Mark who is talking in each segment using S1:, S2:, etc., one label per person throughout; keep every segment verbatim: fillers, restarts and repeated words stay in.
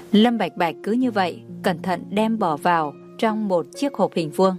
S1: Lâm Bạch Bạch cứ như vậy cẩn thận đem bỏ vào trong một chiếc hộp hình vuông.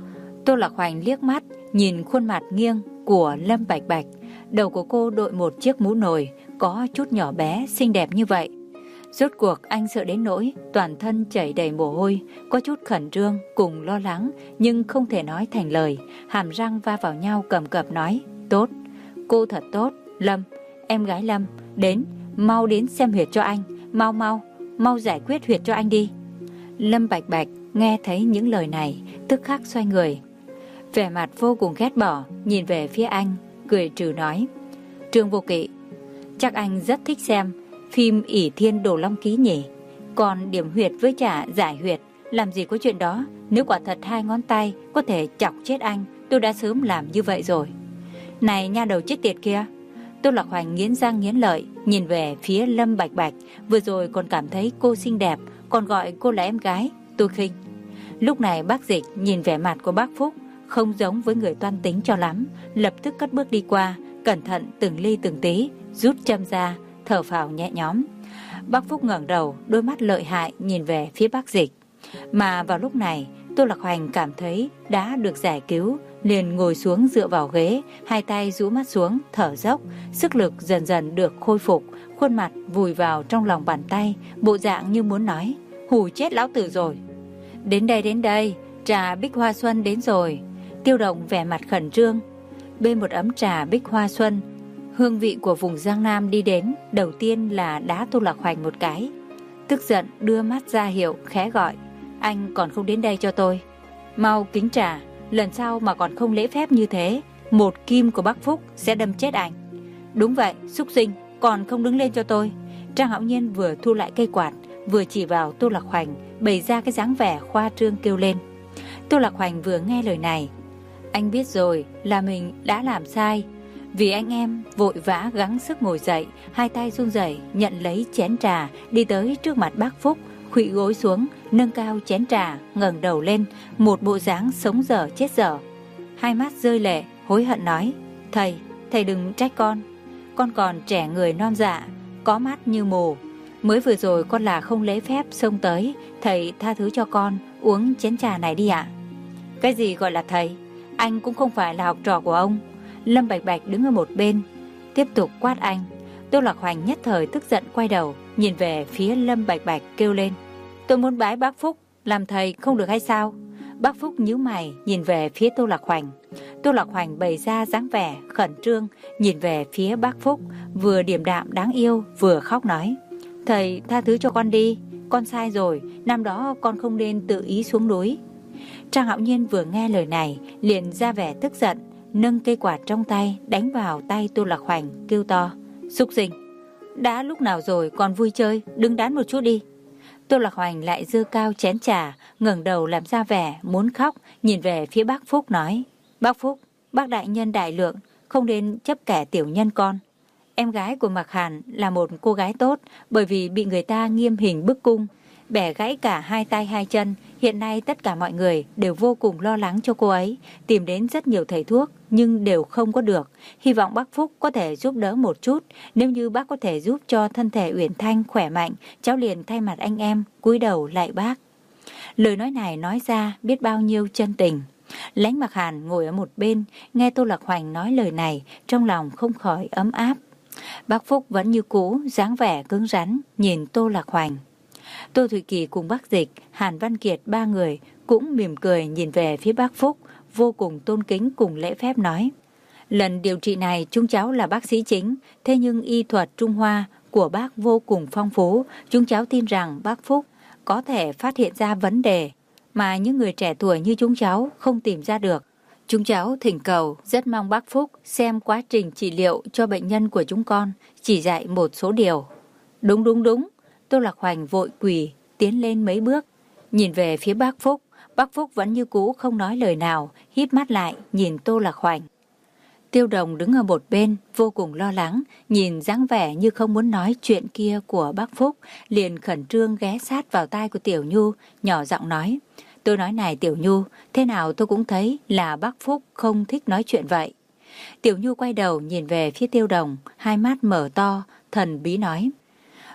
S1: Tô Lạc Hoành liếc mắt nhìn khuôn mặt nghiêng của Lâm Bạch Bạch. Đầu của cô đội một chiếc mũ nồi có chút nhỏ bé xinh đẹp như vậy. Rốt cuộc anh sợ đến nỗi toàn thân chảy đầy mồ hôi, có chút khẩn trương cùng lo lắng nhưng không thể nói thành lời, hàm răng va vào nhau cầm cập nói: "Tốt, cô thật tốt, Lâm, em gái Lâm, đến, mau đến xem huyệt cho anh, mau mau, mau giải quyết huyệt cho anh đi." Lâm Bạch Bạch nghe thấy những lời này, tức khắc xoay người, vẻ mặt vô cùng ghét bỏ, nhìn về phía anh, cười trừ nói: "Trương Vô Kỵ, chắc anh rất thích xem phim ỷ thiên đồ long ký nhỉ? Còn điểm huyệt với trả giải huyệt, làm gì có chuyện đó. Nếu quả thật hai ngón tay có thể chọc chết anh, tôi đã sớm làm như vậy rồi." "Này nha đầu chết tiệt kia!" Tô Lạc Hoành nghiến răng nghiến lợi nhìn về phía Lâm Bạch Bạch. Vừa rồi còn cảm thấy cô xinh đẹp, còn gọi cô là em gái, tôi khinh. Lúc này bác Dịch nhìn vẻ mặt của bác Phúc không giống với người toan tính cho lắm, lập tức cất bước đi qua, cẩn thận từng ly từng tí rút châm ra, thở phào nhẹ nhõm. Bác Phúc ngẩng đầu, đôi mắt lợi hại nhìn về phía bác Dịch. Mà vào lúc này Tô Lạc Hoành cảm thấy đã được giải cứu, liền ngồi xuống dựa vào ghế, hai tay rũ mắt xuống, thở dốc, sức lực dần dần được khôi phục, khuôn mặt vùi vào trong lòng bàn tay, bộ dạng như muốn nói: "Hù chết lão tử rồi." "Đến đây đến đây, trà Bích Hoa Xuân đến rồi." Tiêu Đồng vẻ mặt khẩn trương bê một ấm trà Bích Hoa Xuân, hương vị của vùng Giang Nam đi đến, đầu tiên là đá Tô Lạc Hoành một cái, tức giận đưa mắt ra hiệu khẽ gọi: "Anh còn không đến đây cho tôi, mau kính trà, lần sau mà còn không lễ phép như thế, một kim của bác Phúc sẽ đâm chết anh." "Đúng vậy, xúc sinh, còn không đứng lên cho tôi." Trang Hạo Nhiên vừa thu lại cây quạt, vừa chỉ vào Tô Lạc Hoành, bày ra cái dáng vẻ khoa trương kêu lên. Tô Lạc Hoành vừa nghe lời này, anh biết rồi là mình đã làm sai. Vì anh em vội vã gắng sức ngồi dậy, hai tay run rẩy nhận lấy chén trà, đi tới trước mặt bác Phúc, khuỵu gối xuống, nâng cao chén trà, ngẩng đầu lên, một bộ dáng sống dở chết dở. Hai mắt rơi lệ, hối hận nói: "Thầy, thầy đừng trách con. Con còn trẻ người non dạ, có mắt như mù. Mới vừa rồi con là không lễ phép xông tới, thầy tha thứ cho con, uống chén trà này đi ạ." "Cái gì gọi là thầy? Anh cũng không phải là học trò của ông." Lâm Bạch Bạch đứng ở một bên tiếp tục quát anh. Tô Lạc Hoành nhất thời tức giận quay đầu nhìn về phía Lâm Bạch Bạch kêu lên: "Tôi muốn bái bác Phúc làm thầy không được hay sao?" Bác Phúc nhíu mày nhìn về phía Tô Lạc Hoành. Tô Lạc Hoành bày ra dáng vẻ khẩn trương nhìn về phía bác Phúc, vừa điềm đạm đáng yêu vừa khóc nói: "Thầy tha thứ cho con đi, con sai rồi, năm đó con không nên tự ý xuống núi." Trang Hạo Nhiên vừa nghe lời này liền ra vẻ tức giận, nâng cây quạt trong tay đánh vào tay Tô Lạc Hoành, kêu to: "Xúc sinh, đã lúc nào rồi còn vui chơi, đứng đắn một chút đi." Tô Lạc Hoành lại giơ cao chén trà, ngẩng đầu làm ra vẻ muốn khóc, nhìn về phía bác Phúc nói: "Bác Phúc, bác đại nhân đại lượng, không nên chấp kẻ tiểu nhân con. Em gái của Mạc Hàn là một cô gái tốt, bởi vì bị người ta nghiêm hình bức cung, bẻ gãy cả hai tay hai chân. Hiện nay tất cả mọi người đều vô cùng lo lắng cho cô ấy, tìm đến rất nhiều thầy thuốc nhưng đều không có được. Hy vọng bác Phúc có thể giúp đỡ một chút. Nếu như bác có thể giúp cho thân thể Uyển Thanh khỏe mạnh, cháu liền thay mặt anh em cúi đầu lạy bác." Lời nói này nói ra biết bao nhiêu chân tình. Lãnh Mạc Hàn ngồi ở một bên, nghe Tô Lạc Hoành nói lời này, trong lòng không khỏi ấm áp. Bác Phúc vẫn như cũ, dáng vẻ cứng rắn nhìn Tô Lạc Hoành. Tô Thụy Kỳ cùng bác Dịch, Hàn Văn Kiệt ba người cũng mỉm cười nhìn về phía bác Phúc, vô cùng tôn kính cùng lễ phép nói: "Lần điều trị này chúng cháu là bác sĩ chính, thế nhưng y thuật Trung Hoa của bác vô cùng phong phú, chúng cháu tin rằng bác Phúc có thể phát hiện ra vấn đề mà những người trẻ tuổi như chúng cháu không tìm ra được. Chúng cháu thỉnh cầu rất mong bác Phúc xem quá trình trị liệu cho bệnh nhân của chúng con, chỉ dạy một số điều." "Đúng đúng đúng." Tô Lạc Hoành vội quỳ tiến lên mấy bước nhìn về phía bác Phúc. Bác Phúc vẫn như cũ không nói lời nào, híp mắt lại nhìn Tô Lạc Hoành. Tiêu Đồng đứng ở một bên vô cùng lo lắng, nhìn dáng vẻ như không muốn nói chuyện kia của bác Phúc, liền khẩn trương ghé sát vào tai của Tiểu Nhu, nhỏ giọng nói: "Tôi nói này Tiểu Nhu, thế nào tôi cũng thấy là bác Phúc không thích nói chuyện vậy." Tiểu Nhu quay đầu nhìn về phía Tiêu Đồng, hai mắt mở to, thần bí nói: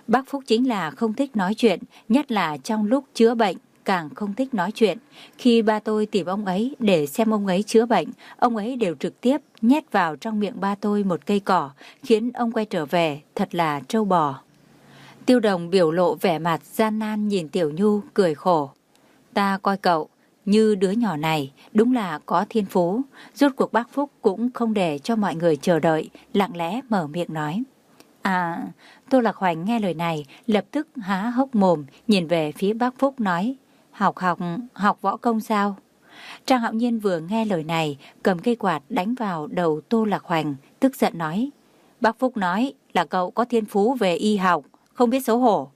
S1: Bác Phúc chính là không thích nói chuyện, nhất là trong lúc chữa bệnh, càng không thích nói chuyện. Khi ba tôi tìm ông ấy để xem ông ấy chữa bệnh, ông ấy đều trực tiếp nhét vào trong miệng ba tôi một cây cỏ, khiến ông quay trở về thật là trâu bò. Tiêu Đồng biểu lộ vẻ mặt gian nan nhìn Tiểu Nhu, cười khổ. Ta coi cậu như đứa nhỏ này đúng là có thiên phú. Rốt cuộc bác Phúc cũng không để cho mọi người chờ đợi, lặng lẽ mở miệng nói. À, Tô Lạc Hoành nghe lời này, lập tức há hốc mồm, nhìn về phía bác Phúc nói. Học học, học võ công sao? Trang Hạo Nhiên vừa nghe lời này, cầm cây quạt đánh vào đầu Tô Lạc Hoành, tức giận nói. Bác Phúc nói là cậu có thiên phú về y học, không biết xấu hổ.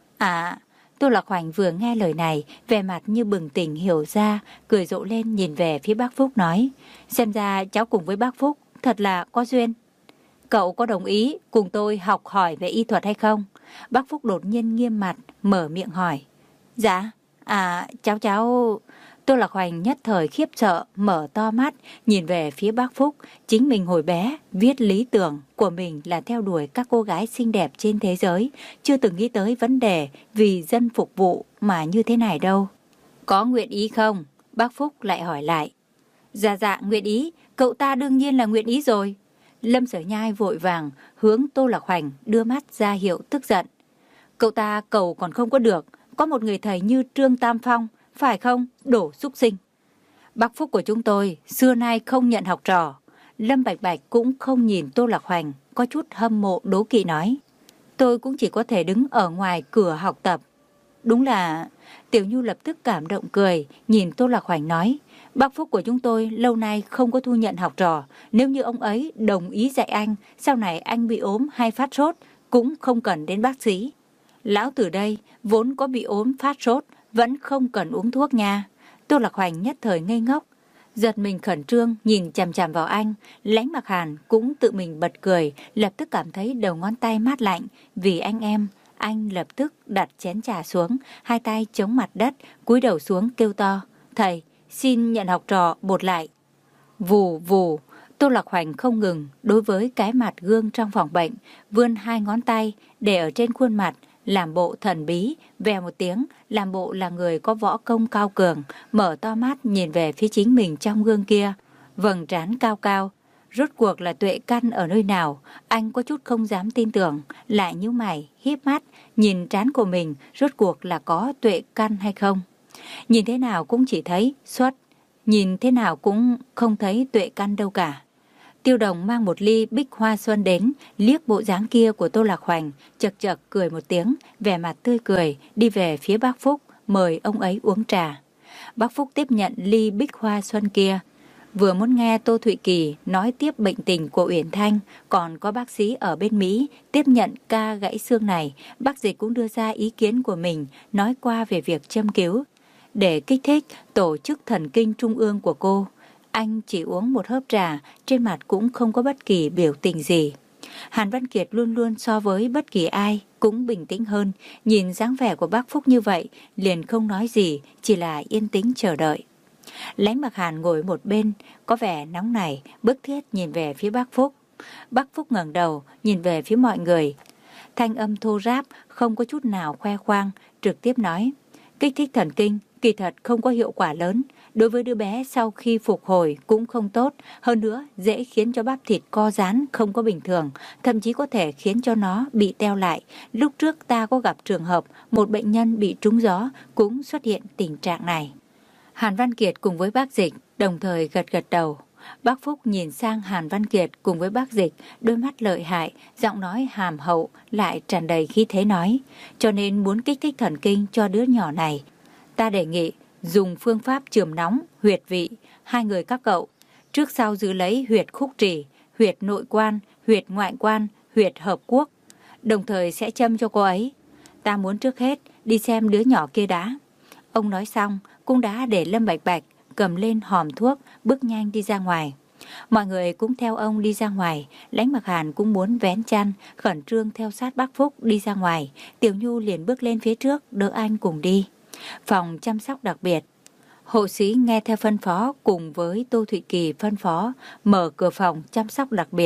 S1: À, Tô Lạc Hoành vừa nghe lời này, vẻ mặt như bừng tỉnh hiểu ra, cười rộ lên nhìn về phía bác Phúc nói. Xem ra cháu cùng với bác Phúc thật là có duyên. Cậu có đồng ý cùng tôi học hỏi về y thuật hay không? Bác Phúc đột nhiên nghiêm mặt, mở miệng hỏi. Dạ, à, cháu cháu... Tô Lạc Hoành nhất thời khiếp sợ, mở to mắt, nhìn về phía bác Phúc. Chính mình hồi bé, viết lý tưởng của mình là theo đuổi các cô gái xinh đẹp trên thế giới, chưa từng nghĩ tới vấn đề vì dân phục vụ mà như thế này đâu. Có nguyện ý không? Bác Phúc lại hỏi lại. Dạ dạ, nguyện ý, cậu ta đương nhiên là nguyện ý rồi. Lâm Sở Nhai vội vàng hướng Tô Lạc Hoành đưa mắt ra hiệu tức giận. Cậu ta cầu còn không có được, có một người thầy như Trương Tam Phong, phải không, đổ xúc sinh. Bác Phúc của chúng tôi xưa nay không nhận học trò. Lâm Bạch Bạch cũng không nhìn Tô Lạc Hoành, có chút hâm mộ đố kỵ nói. Tôi cũng chỉ có thể đứng ở ngoài cửa học tập. Đúng là... Tiểu Nhu lập tức cảm động cười, nhìn Tô Lạc Hoành nói. Bác Phúc của chúng tôi lâu nay không có thu nhận học trò. Nếu như ông ấy đồng ý dạy anh, sau này anh bị ốm hay phát sốt, cũng không cần đến bác sĩ. Lão từ đây vốn có bị ốm phát sốt, vẫn không cần uống thuốc nha. Tô Lạc Hoành nhất thời ngây ngốc, giật mình khẩn trương nhìn chằm chằm vào anh. Lãnh Mặc Hàn cũng tự mình bật cười, lập tức cảm thấy đầu ngón tay mát lạnh. Vì anh em, anh lập tức đặt chén trà xuống, hai tay chống mặt đất, cúi đầu xuống kêu to. Thầy, xin nhận học trò bột lại. Vù vù, Tô Lạc Hoành không ngừng đối với cái mặt gương trong phòng bệnh, vươn hai ngón tay để ở trên khuôn mặt, làm bộ thần bí, vèo một tiếng, làm bộ là người có võ công cao cường, mở to mắt nhìn về phía chính mình trong gương kia, vầng trán cao cao. Rốt cuộc là tuệ căn ở nơi nào, anh có chút không dám tin tưởng, lại nhíu mày, híp mắt, nhìn trán của mình, rốt cuộc là có tuệ căn hay không. Nhìn thế nào cũng chỉ thấy xuất, nhìn thế nào cũng không thấy tuệ căn đâu cả. Tiêu Đồng mang một ly bích hoa xuân đến, liếc bộ dáng kia của Tô Lạc Hoành, chật chật cười một tiếng, vẻ mặt tươi cười, đi về phía bác Phúc, mời ông ấy uống trà. Bác Phúc tiếp nhận ly bích hoa xuân kia, vừa muốn nghe Tô Thụy Kỳ nói tiếp bệnh tình của Uyển Thanh, còn có bác sĩ ở bên Mỹ tiếp nhận ca gãy xương này, bác Dịch cũng đưa ra ý kiến của mình, nói qua về việc châm cứu, để kích thích tổ chức thần kinh trung ương của cô. Anh chỉ uống một hớp trà, trên mặt cũng không có bất kỳ biểu tình gì. Hàn Văn Kiệt luôn luôn so với bất kỳ ai cũng bình tĩnh hơn, nhìn dáng vẻ của bác Phúc như vậy, liền không nói gì, chỉ là yên tĩnh chờ đợi. Lãnh Mặc Hàn ngồi một bên, có vẻ nóng nảy, bức thiết nhìn về phía bác Phúc. Bác Phúc ngẩng đầu, nhìn về phía mọi người. Thanh âm thô ráp, không có chút nào khoe khoang, trực tiếp nói. Kích thích thần kinh, kỳ thật không có hiệu quả lớn. Đối với đứa bé sau khi phục hồi cũng không tốt, hơn nữa dễ khiến cho bắp thịt co giãn không có bình thường, thậm chí có thể khiến cho nó bị teo lại. Lúc trước ta có gặp trường hợp một bệnh nhân bị trúng gió cũng xuất hiện tình trạng này. Hàn Văn Kiệt cùng với bác Dịch đồng thời gật gật đầu. Bác Phúc nhìn sang Hàn Văn Kiệt cùng với bác Dịch, đôi mắt lợi hại, giọng nói hàm hậu lại tràn đầy khí thế nói, cho nên muốn kích thích thần kinh cho đứa nhỏ này, ta đề nghị dùng phương pháp chườm nóng, huyệt vị, hai người các cậu, trước sau giữ lấy huyệt khúc trì, huyệt nội quan, huyệt ngoại quan, huyệt hợp quốc, đồng thời sẽ châm cho cô ấy. Ta muốn trước hết đi xem đứa nhỏ kia đã. Ông nói xong, cũng đã để Lâm Bạch Bạch cầm lên hòm thuốc, bước nhanh đi ra ngoài. Mọi người cũng theo ông đi ra ngoài, Lãnh Mặc Hàn cũng muốn vén chăn, khẩn trương theo sát bác Phúc đi ra ngoài. Tiểu Nhu liền bước lên phía trước, đỡ anh cùng đi. Phòng chăm sóc đặc biệt. Hộ sĩ nghe theo phân phó cùng với Tô Thụy Kỳ phân phó, mở cửa phòng chăm sóc đặc biệt.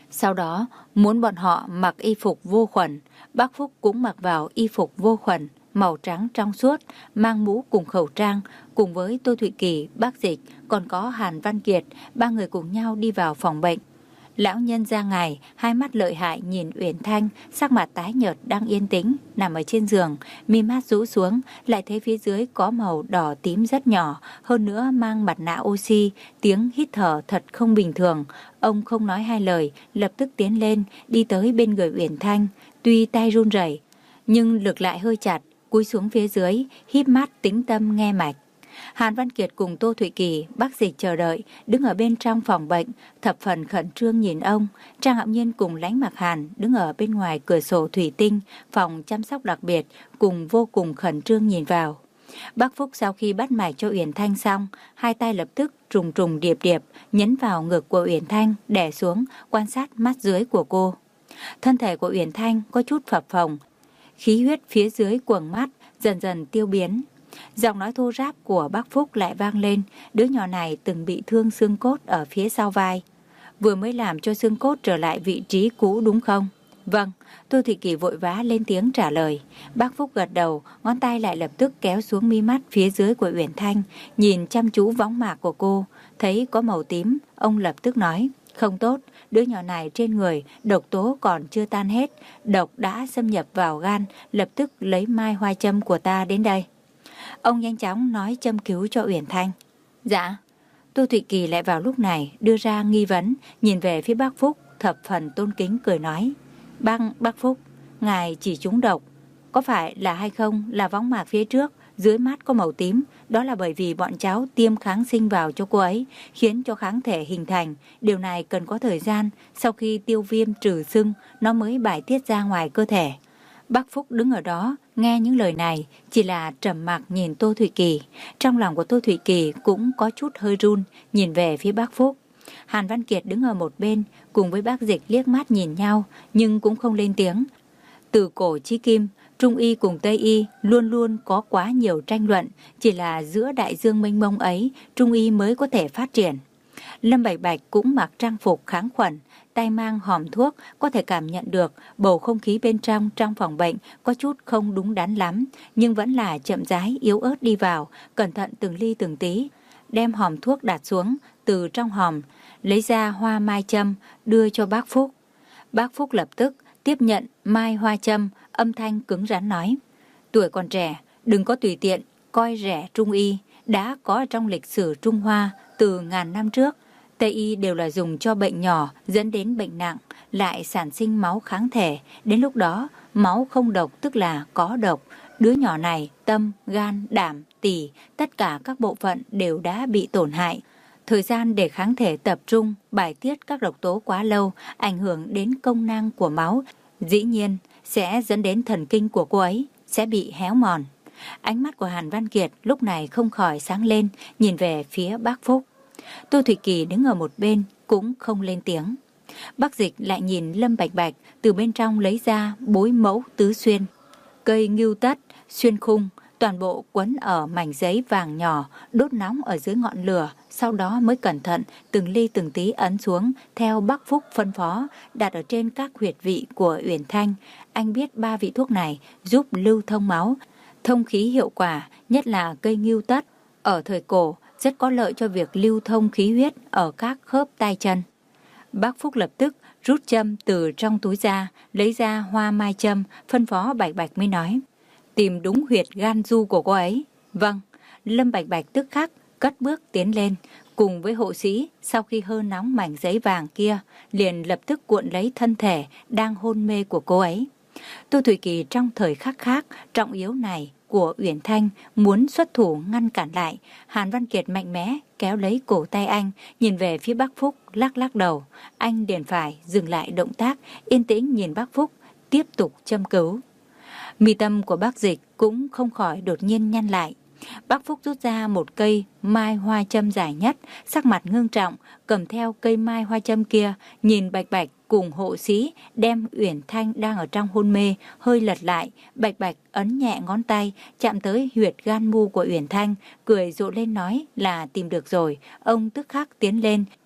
S1: Sau đó, muốn bọn họ mặc y phục vô khuẩn, bác Phúc cũng mặc vào y phục vô khuẩn, màu trắng trong suốt, mang mũ cùng khẩu trang, cùng với Tô Thụy Kỳ, bác Dịch, còn có Hàn Văn Kiệt, ba người cùng nhau đi vào phòng bệnh. Lão nhân ra ngài, hai mắt lợi hại nhìn Uyển Thanh, sắc mặt tái nhợt đang yên tĩnh, nằm ở trên giường, mi mắt rũ xuống, lại thấy phía dưới có màu đỏ tím rất nhỏ, hơn nữa mang mặt nạ oxy, tiếng hít thở thật không bình thường. Ông không nói hai lời, lập tức tiến lên, đi tới bên người Uyển Thanh, tuy tay run rẩy, nhưng lực lại hơi chặt, cúi xuống phía dưới, híp mắt tĩnh tâm nghe mạch. Hàn Văn Kiệt cùng Tô Thụy Kỳ, bác Dịch chờ đợi, đứng ở bên trong phòng bệnh, thập phần khẩn trương nhìn ông. Trang Hạo Nhiên cùng Lãnh Mặc Hàn đứng ở bên ngoài cửa sổ thủy tinh, phòng chăm sóc đặc biệt, cùng vô cùng khẩn trương nhìn vào. Bác Phúc sau khi bắt mạch cho Uyển Thanh xong, hai tay lập tức trùng trùng điệp điệp, nhấn vào ngực của Uyển Thanh, đè xuống, quan sát mắt dưới của cô. Thân thể của Uyển Thanh có chút phập phồng, khí huyết phía dưới quầng mắt dần dần tiêu biến. Giọng nói thô ráp của bác Phúc lại vang lên, đứa nhỏ này từng bị thương xương cốt ở phía sau vai. Vừa mới làm cho xương cốt trở lại vị trí cũ đúng không? Vâng, Tô Thị Kỳ vội vã lên tiếng trả lời. Bác Phúc gật đầu, ngón tay lại lập tức kéo xuống mi mắt phía dưới của Uyển Thanh, nhìn chăm chú võng mạc của cô, thấy có màu tím, ông lập tức nói, không tốt, đứa nhỏ này trên người độc tố còn chưa tan hết, độc đã xâm nhập vào gan, lập tức lấy mai hoa châm của ta đến đây. Ông nhanh chóng nói châm cứu cho Uyển Thanh. Dạ. Tô Thụy Kỳ lại vào lúc này đưa ra nghi vấn, nhìn về phía bác Phúc, thập phần tôn kính cười nói. Bác, bác Phúc, ngài chỉ trúng độc. Có phải là hay không là võng mạc phía trước, dưới mắt có màu tím, đó là bởi vì bọn cháu tiêm kháng sinh vào cho cô ấy, khiến cho kháng thể hình thành. Điều này cần có thời gian, sau khi tiêu viêm trừ sưng, nó mới bài tiết ra ngoài cơ thể. Bác Phúc đứng ở đó, nghe những lời này, chỉ là trầm mặc nhìn Tô Thụy Kỳ. Trong lòng của Tô Thụy Kỳ cũng có chút hơi run, nhìn về phía bác Phúc. Hàn Văn Kiệt đứng ở một bên, cùng với bác Dịch liếc mắt nhìn nhau, nhưng cũng không lên tiếng. Từ cổ chí kim, Trung y cùng Tây y luôn luôn có quá nhiều tranh luận, chỉ là giữa đại dương mênh mông ấy, Trung y mới có thể phát triển. Lâm Bạch Bạch cũng mặc trang phục kháng khuẩn, tay mang hòm thuốc, có thể cảm nhận được bầu không khí bên trong trong phòng bệnh có chút không đúng đắn lắm, nhưng vẫn là chậm rãi yếu ớt đi vào, cẩn thận từng ly từng tí, đem hòm thuốc đặt xuống, từ trong hòm lấy ra hoa mai châm đưa cho bác Phúc. Bác Phúc lập tức tiếp nhận mai hoa châm, âm thanh cứng rắn nói: tuổi còn trẻ, đừng có tùy tiện coi rẻ Trung y, đã có trong lịch sử Trung Hoa từ ngàn năm trước. Tây y đều là dùng cho bệnh nhỏ dẫn đến bệnh nặng, lại sản sinh máu kháng thể. Đến lúc đó, máu không độc tức là có độc. Đứa nhỏ này, tâm, gan, đảm, tỳ, tất cả các bộ phận đều đã bị tổn hại. Thời gian để kháng thể tập trung, bài tiết các độc tố quá lâu, ảnh hưởng đến công năng của máu. Dĩ nhiên, sẽ dẫn đến thần kinh của cô ấy, sẽ bị héo mòn. Ánh mắt của Hàn Văn Kiệt lúc này không khỏi sáng lên, nhìn về phía bác Phúc. Tô Thụy Kỳ đứng ở một bên cũng không lên tiếng. Bác Dịch lại nhìn Lâm Bạch Bạch từ bên trong lấy ra bối mẫu tứ xuyên, cây ngưu tất, xuyên khung, toàn bộ quấn ở mảnh giấy vàng nhỏ, đốt nóng ở dưới ngọn lửa, sau đó mới cẩn thận từng ly từng tí ấn xuống theo bác Phúc phân phó, đặt ở trên các huyệt vị của Uyển Thanh. Anh biết ba vị thuốc này giúp lưu thông máu, thông khí hiệu quả, nhất là cây ngưu tất ở thời cổ rất có lợi cho việc lưu thông khí huyết ở các khớp tay chân. Bác Phúc lập tức rút châm từ trong túi ra, lấy ra hoa mai châm, phân phó Bạch Bạch mới nói: tìm đúng huyệt gan du của cô ấy. Vâng. Lâm Bạch Bạch tức khắc cất bước tiến lên, cùng với hộ sĩ, sau khi hơ nóng mảnh giấy vàng kia, liền lập tức cuộn lấy thân thể đang hôn mê của cô ấy. Tô Thụy Kỳ trong thời khắc khác trọng yếu này của Uyển Thanh muốn xuất thủ ngăn cản lại. Hàn Văn Kiệt mạnh mẽ kéo lấy cổ tay anh, nhìn về phía bác Phúc, lắc lắc đầu. Anh liền phải dừng lại động tác, yên tĩnh nhìn bác Phúc, tiếp tục châm cứu. Mi tâm của bác Dịch cũng không khỏi đột nhiên nhăn lại. Bác Phúc rút ra một cây mai hoa châm dài nhất, sắc mặt ngưng trọng, cầm theo cây mai hoa châm kia, nhìn Bạch Bạch cùng hộ sĩ đem Uyển Thanh đang ở trong hôn mê hơi lật lại. Bạch Bạch ấn nhẹ ngón tay chạm tới huyệt gan mu của Uyển Thanh, cười rộ lên nói là tìm được rồi. Ông tức khắc tiến lên,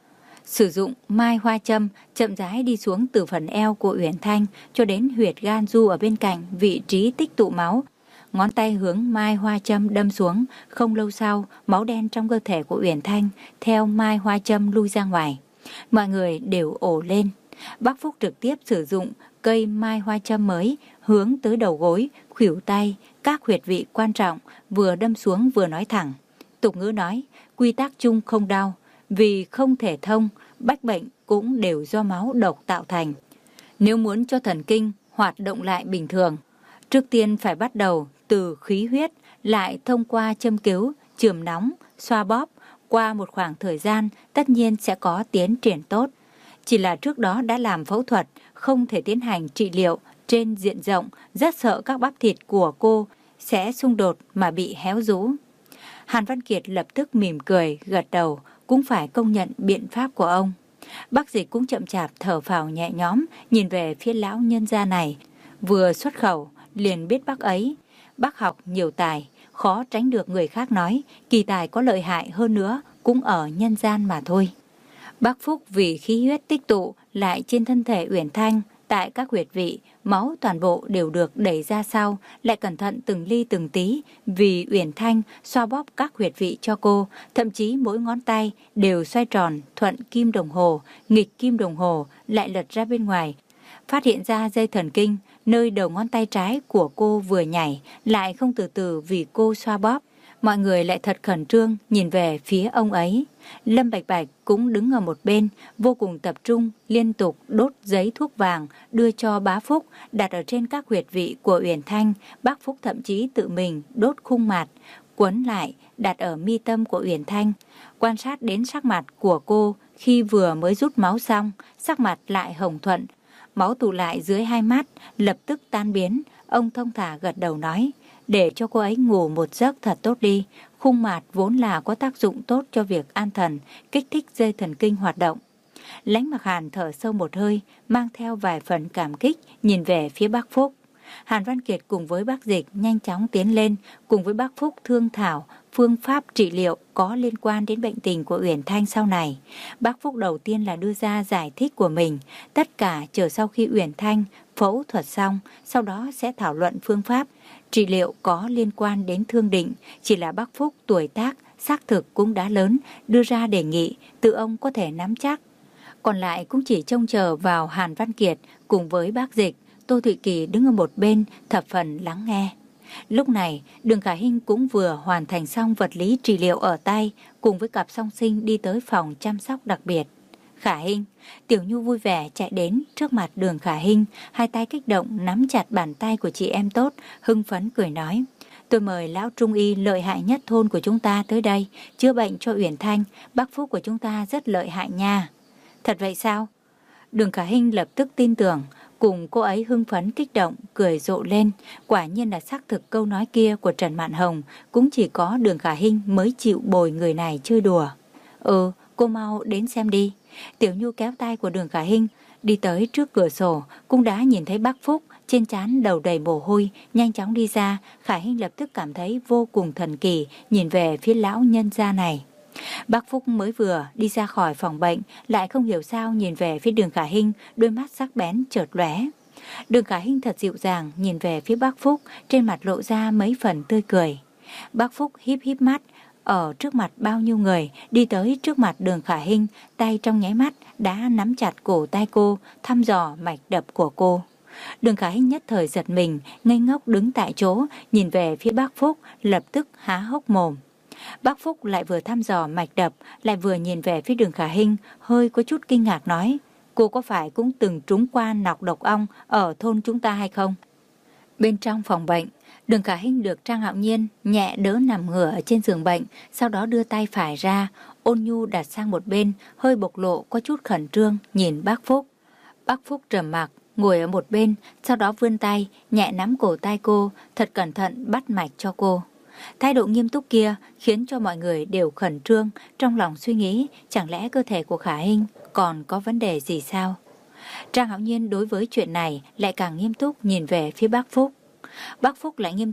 S1: Sử dụng mai hoa châm chậm rãi đi xuống từ phần eo của Uyển Thanh cho đến huyệt gan du ở bên cạnh vị trí tích tụ máu. Ngón tay hướng mai hoa châm đâm xuống, không lâu sau, máu đen trong cơ thể của Uyển Thanh theo mai hoa châm lui ra ngoài. Mọi người đều ồ lên. Bác Phúc trực tiếp sử dụng cây mai hoa châm mới hướng tới đầu gối, khuỷu tay, các huyệt vị quan trọng, vừa đâm xuống vừa nói thẳng. Tục ngữ nói, quy tắc chung không đau, vì không thể thông, bách bệnh cũng đều do máu độc tạo thành. Nếu muốn cho thần kinh hoạt động lại bình thường, trước tiên phải bắt đầu từ khí huyết, lại thông qua châm cứu, chườm nóng, xoa bóp. Qua một khoảng thời gian, tất nhiên sẽ có tiến triển tốt. Chỉ là trước đó đã làm phẫu thuật, không thể tiến hành trị liệu trên diện rộng, rất sợ các bắp thịt của cô sẽ xung đột mà bị héo rũ. Hàn Văn Kiệt lập tức mỉm cười, gật đầu, cũng phải công nhận biện pháp của ông. Bác Dịch cũng chậm chạp thở phào nhẹ nhõm, nhìn về phía lão nhân gia này. Vừa xuất khẩu, liền biết bác ấy. Bác học nhiều tài, khó tránh được người khác nói, kỳ tài có lợi hại hơn nữa, cũng ở nhân gian mà thôi. Bác Phúc vì khí huyết tích tụ lại trên thân thể Uyển Thanh, tại các huyệt vị, máu toàn bộ đều được đẩy ra sau, lại cẩn thận từng ly từng tí, vì Uyển Thanh xoa bóp các huyệt vị cho cô, thậm chí mỗi ngón tay đều xoay tròn, thuận kim đồng hồ, nghịch kim đồng hồ, lại lật ra bên ngoài. Phát hiện ra dây thần kinh, nơi đầu ngón tay trái của cô vừa nhảy, lại không từ từ vì cô xoa bóp. Mọi người lại thật khẩn trương nhìn về phía ông ấy. Lâm Bạch Bạch cũng đứng ở một bên, vô cùng tập trung, liên tục đốt giấy thuốc vàng, đưa cho bá Phúc, đặt ở trên các huyệt vị của Uyển Thanh. Bác Phúc thậm chí tự mình đốt khung mặt, quấn lại, đặt ở mi tâm của Uyển Thanh. Quan sát đến sắc mặt của cô khi vừa mới rút máu xong, sắc mặt lại hồng thuận. Máu tụ lại dưới hai mắt, lập tức tan biến. Ông thông thả gật đầu nói, để cho cô ấy ngủ một giấc thật tốt đi. Khung mạt vốn là có tác dụng tốt cho việc an thần, kích thích dây thần kinh hoạt động. Lãnh Mặc Hàn thở sâu một hơi, mang theo vài phần cảm kích, nhìn về phía bác Phúc. Hàn Văn Kiệt cùng với bác Dịch nhanh chóng tiến lên, cùng với bác Phúc thương thảo phương pháp trị liệu có liên quan đến bệnh tình của Uyển Thanh sau này. Bác Phúc đầu tiên là đưa ra giải thích của mình, tất cả chờ sau khi Uyển Thanh phẫu thuật xong, sau đó sẽ thảo luận phương pháp trị liệu có liên quan đến thương định. Chỉ là bác Phúc tuổi tác xác thực cũng đã lớn, đưa ra đề nghị, tự ông có thể nắm chắc. Còn lại cũng chỉ trông chờ vào Hàn Văn Kiệt cùng với bác Dịch. Tô Thụy Kỳ đứng ở một bên thập phần lắng nghe. Lúc này Đường Khả Hinh cũng vừa hoàn thành xong vật lý trị liệu ở tay, cùng với cặp song sinh đi tới phòng chăm sóc đặc biệt. Khả Hinh, Tiểu Nhu vui vẻ chạy đến trước mặt Đường Khả Hinh, hai tay kích động nắm chặt bàn tay của chị em tốt, hưng phấn cười nói, tôi mời lão trung y lợi hại nhất thôn của chúng ta tới đây chữa bệnh cho Uyển Thanh, bác Phúc của chúng ta rất lợi hại nha. Thật vậy sao? Đường Khả Hinh lập tức tin tưởng, cùng cô ấy hưng phấn kích động, cười rộ lên. Quả nhiên là xác thực câu nói kia của Trần Mạn Hồng, cũng chỉ có Đường Khả Hinh mới chịu bồi người này chơi đùa. Ừ, cô mau đến xem đi. Tiểu Nhu kéo tay của Đường Khả Hinh, đi tới trước cửa sổ, cũng đã nhìn thấy bác Phúc, trên trán đầu đầy mồ hôi, nhanh chóng đi ra. Khả Hinh lập tức cảm thấy vô cùng thần kỳ, nhìn về phía lão nhân gia này. Bác Phúc mới vừa đi ra khỏi phòng bệnh, lại không hiểu sao nhìn về phía Đường Khả Hinh, đôi mắt sắc bén chợt lóe. Đường Khả Hinh thật dịu dàng nhìn về phía bác Phúc, trên mặt lộ ra mấy phần tươi cười. Bác Phúc híp híp mắt, ở trước mặt bao nhiêu người, đi tới trước mặt Đường Khả Hinh, tay trong nháy mắt đã nắm chặt cổ tay cô, thăm dò mạch đập của cô. Đường Khả Hinh nhất thời giật mình, ngây ngốc đứng tại chỗ, nhìn về phía bác Phúc, lập tức há hốc mồm. Bác Phúc lại vừa thăm dò mạch đập, lại vừa nhìn về phía Đường Khả Hinh, hơi có chút kinh ngạc nói, cô có phải cũng từng trúng qua nọc độc ong ở thôn chúng ta hay không? Bên trong phòng bệnh, Đường Khả Hinh được Trang Hạo Nhiên nhẹ đỡ nằm ngửa ở trên giường bệnh, sau đó đưa tay phải ra, ôn nhu đặt sang một bên, hơi bộc lộ có chút khẩn trương nhìn bác Phúc. Bác Phúc trầm mặc, ngồi ở một bên, sau đó vươn tay, nhẹ nắm cổ tay cô, thật cẩn thận bắt mạch cho cô. Thái độ nghiêm túc kia khiến cho mọi người đều khẩn trương, trong lòng suy nghĩ chẳng lẽ cơ thể của Khả Hinh còn có vấn đề gì sao? Trang Hạo Nhiên đối với chuyện này lại càng nghiêm túc nhìn về phía bác Phúc. Bác Phúc lại nghiêm túc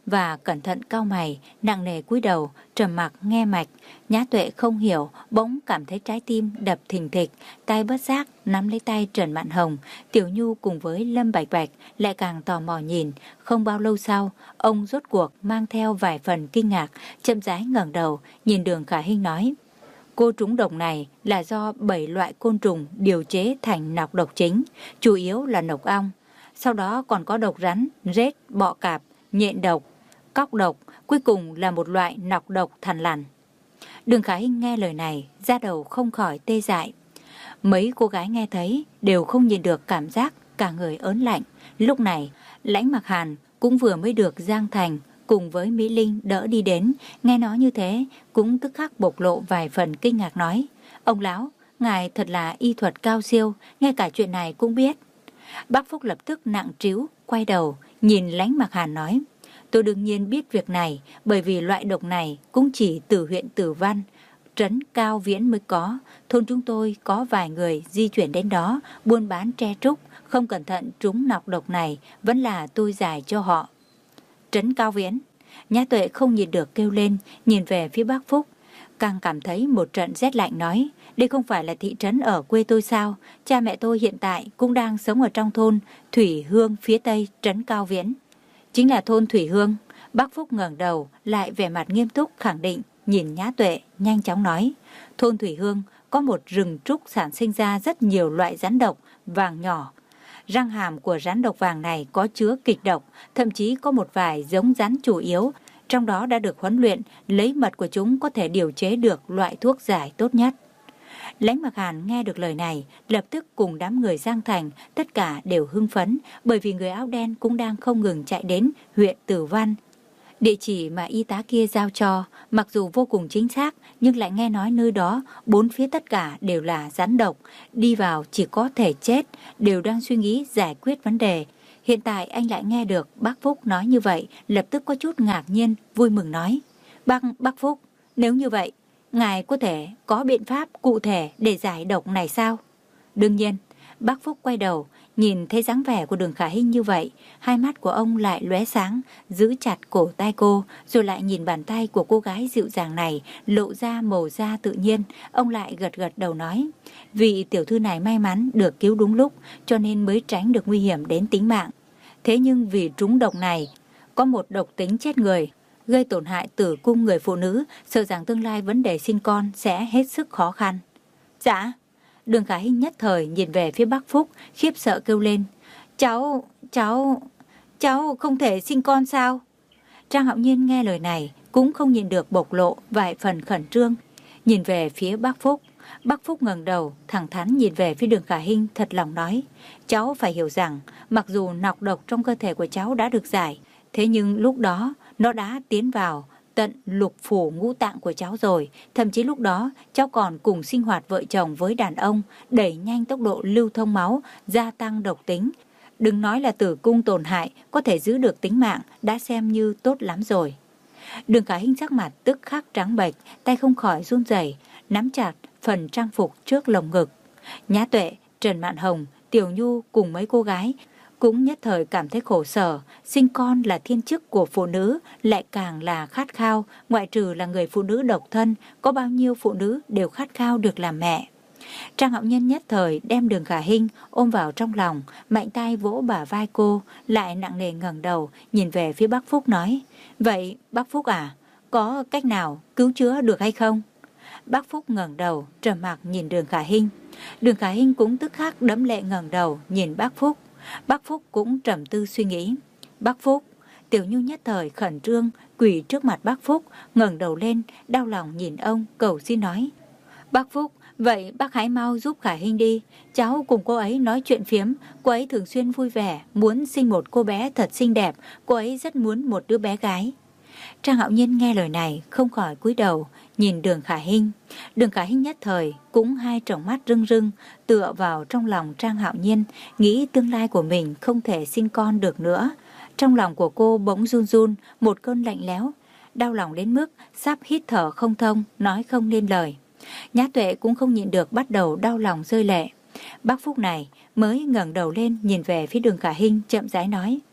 S1: và cẩn thận cau mày, nặng nề cúi đầu, trầm mặc nghe mạch. Nhã Tuệ không hiểu, bỗng cảm thấy trái tim đập thình thịch, tay bất giác nắm lấy tay Trần Mạn Hồng. Tiểu Nhu cùng với Lâm Bạch Bạch lại càng tò mò nhìn. Không bao lâu sau, ông rốt cuộc mang theo vài phần kinh ngạc, chậm rãi ngẩng đầu, nhìn Đường Khả Hinh nói: cô trúng độc này là do bảy loại côn trùng điều chế thành nọc độc chính, chủ yếu là nọc ong. Sau đó còn có độc rắn, rết, bọ cạp, nhện độc, cóc độc, cuối cùng là một loại nọc độc thằn lằn. Đường Khả Hinh nghe lời này, da đầu không khỏi tê dại. Mấy cô gái nghe thấy đều không nhìn được cảm giác cả người ớn lạnh. Lúc này, Lãnh Mặc Hàn cũng vừa mới được Giang Thành cùng với Mỹ Linh đỡ đi đến, nghe nói như thế cũng tức khắc bộc lộ vài phần kinh ngạc nói: ông lão, ngài thật là y thuật cao siêu, ngay cả chuyện này cũng biết. Bác Phúc lập tức nặng trĩu, quay đầu nhìn Lãnh Mặc Hàn nói: tôi đương nhiên biết việc này, bởi vì loại độc này cũng chỉ từ huyện Tử Văn, trấn Cao Viễn mới có. Thôn chúng tôi có vài người di chuyển đến đó buôn bán tre trúc, không cẩn thận trúng nọc độc này, vẫn là tôi giải cho họ. Trấn Cao Viễn. Nhã Tuệ không nhìn được kêu lên, nhìn về phía bác Phúc, càng cảm thấy một trận rét lạnh nói: đây không phải là thị trấn ở quê tôi sao? Cha mẹ tôi hiện tại cũng đang sống ở trong thôn Thủy Hương phía tây trấn Cao Viễn. Chính là thôn Thủy Hương. Bác Phúc ngẩng đầu lại vẻ mặt nghiêm túc khẳng định, nhìn Nhã Tuệ nhanh chóng nói: thôn Thủy Hương có một rừng trúc sản sinh ra rất nhiều loại rắn độc vàng nhỏ. Răng hàm của rắn độc vàng này có chứa kịch độc, thậm chí có một vài giống rắn chủ yếu, trong đó đã được huấn luyện, lấy mật của chúng có thể điều chế được loại thuốc giải tốt nhất. Lãnh Mặc Hàn nghe được lời này, lập tức cùng đám người Giang Thành, tất cả đều hưng phấn, bởi vì người áo đen cũng đang không ngừng chạy đến huyện Tử Văn. Địa chỉ mà y tá kia giao cho, mặc dù vô cùng chính xác, nhưng lại nghe nói nơi đó, bốn phía tất cả đều là rắn độc, đi vào chỉ có thể chết, đều đang suy nghĩ giải quyết vấn đề. Hiện tại anh lại nghe được bác Phúc nói như vậy, lập tức có chút ngạc nhiên, vui mừng nói: Bác, bác Phúc, nếu như vậy, ngài có thể có biện pháp cụ thể để giải độc này sao? Đương nhiên. Bác Phúc quay đầu, nhìn thấy dáng vẻ của Đường Khả Hinh như vậy, hai mắt của ông lại lóe sáng, giữ chặt cổ tay cô, rồi lại nhìn bàn tay của cô gái dịu dàng này, lộ ra màu da tự nhiên. Ông lại gật gật đầu nói: vị tiểu thư này may mắn được cứu đúng lúc, cho nên mới tránh được nguy hiểm đến tính mạng. Thế nhưng vì trúng độc này, có một độc tính chết người, gây tổn hại tử cung người phụ nữ, sợ rằng tương lai vấn đề sinh con sẽ hết sức khó khăn. Dạ. Đường Khả Hinh nhất thời nhìn về phía bác Phúc, khiếp sợ kêu lên: Cháu, cháu, cháu không thể sinh con sao? Trang Hạo Nhiên nghe lời này cũng không nhìn được bộc lộ vài phần khẩn trương, nhìn về phía bác Phúc. Bác Phúc ngẩng đầu, thẳng thắn nhìn về phía Đường Khả Hinh, thật lòng nói: cháu phải hiểu rằng, mặc dù nọc độc trong cơ thể của cháu đã được giải, thế nhưng lúc đó nó đã tiến vào tận lục phủ ngũ tạng của cháu rồi. Thậm chí lúc đó cháu còn cùng sinh hoạt vợ chồng với đàn ông, đẩy nhanh tốc độ lưu thông máu, gia tăng độc tính. Đừng nói là tử cung tổn hại, có thể giữ được tính mạng đã xem như tốt lắm rồi. Đường Khả Hinh sắc mặt tức khắc trắng bệch, tay không khỏi run rẩy, nắm chặt phần trang phục trước lồng ngực. Nhã Tuệ, Trần Mạn Hồng, Tiểu Nhu cùng mấy cô gái cũng nhất thời cảm thấy khổ sở. Sinh con là thiên chức của phụ nữ, lại càng là khát khao, ngoại trừ là người phụ nữ độc thân, có bao nhiêu phụ nữ đều khát khao được làm mẹ. Trang Hạo Nhân nhất thời đem Đường Khả Hinh ôm vào trong lòng, mạnh tay vỗ bả vai cô, lại nặng nề ngẩng đầu nhìn về phía bác Phúc nói: vậy bác Phúc à, có cách nào cứu chữa được hay không? Bác Phúc ngẩng đầu trầm mặc nhìn Đường Khả Hinh. Đường Khả Hinh cũng tức khắc đẫm lệ ngẩng đầu nhìn bác Phúc. Bác Phúc cũng trầm tư suy nghĩ. Bác Phúc. Tiểu Nhu nhất thời khẩn trương quỳ trước mặt bác Phúc, ngẩng đầu lên đau lòng nhìn ông, cầu xin nói: bác Phúc, vậy bác hãy mau giúp Khả Hinh đi. Cháu cùng cô ấy nói chuyện phiếm, cô ấy thường xuyên vui vẻ, muốn sinh một cô bé thật xinh đẹp, cô ấy rất muốn một đứa bé gái. Trang Hạo Nhiên nghe lời này không khỏi cúi đầu nhìn Đường Khả Hinh. Đường Khả Hinh nhất thời cũng hai tròng mắt rưng rưng, tựa vào trong lòng Trang Hạo Nhiên, nghĩ tương lai của mình không thể sinh con được nữa. Trong lòng của cô bỗng run run một cơn lạnh lẽo, đau lòng đến mức sắp hít thở không thông, nói không nên lời. Nhã Tuệ cũng không nhịn được bắt đầu đau lòng rơi lệ. Bác Phúc này mới ngẩng đầu lên nhìn về phía Đường Khả Hinh, chậm rãi nói: